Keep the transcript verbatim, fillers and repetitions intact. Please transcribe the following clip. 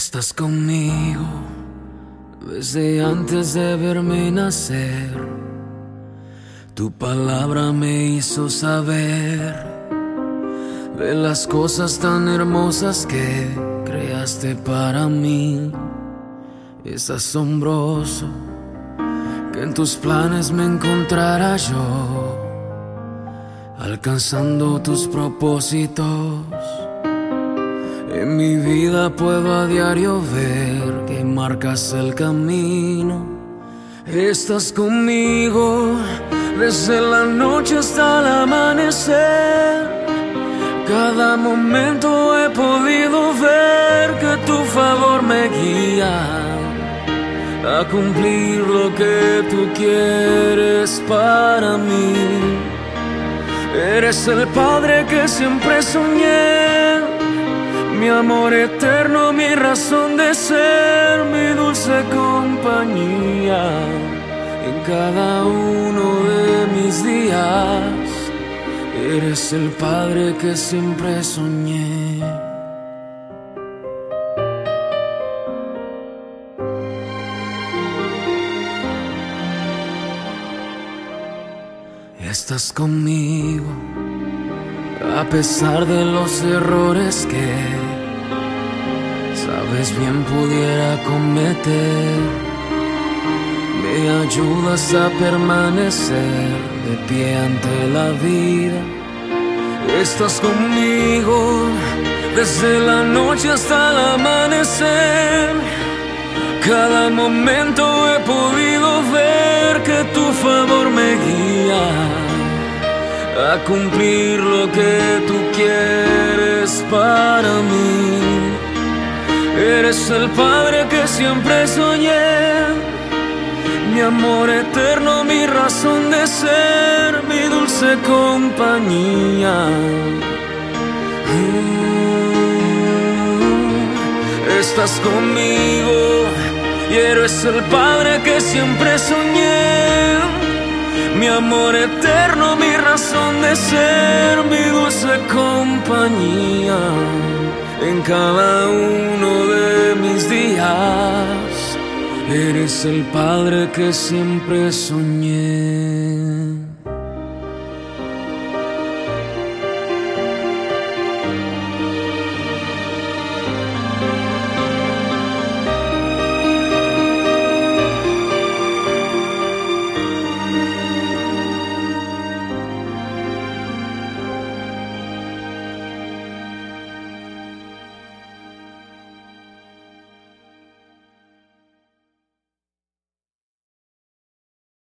Estás conmigo desde antes de verme nacer. Tu palabra me hizo saber de las cosas tan hermosas que creaste para mí. Es asombroso que en tus planes me encontrara yo, alcanzando tus propósitos. En mi vida puedo a diario ver que marcas el camino. Estás conmigo desde la noche hasta el amanecer. Cada momento he podido ver que tu favor me guía a cumplir lo que tú quieres para mí. Eres el Padre que siempre soñé, mi amor eterno, mi razón de ser, mi dulce compañía en cada uno de mis días. Eres el Padre que siempre soñé. Estás conmigo a pesar de los errores que sabes bien pudiera cometer. Me ayudas a permanecer de pie ante la vida. Estás conmigo desde la noche hasta el amanecer. Cada momento he podido ver que tu favor me guía a cumplir lo que tú quieres para mí. Eres el Padre que siempre soñé, mi amor eterno, mi razón de ser, mi dulce compañía. Mm, estás conmigo y eres el Padre que siempre soñé, mi amor eterno, mi razón de ser, mi dulce compañía en cada uno de mis días. Eres el Padre que siempre soñé.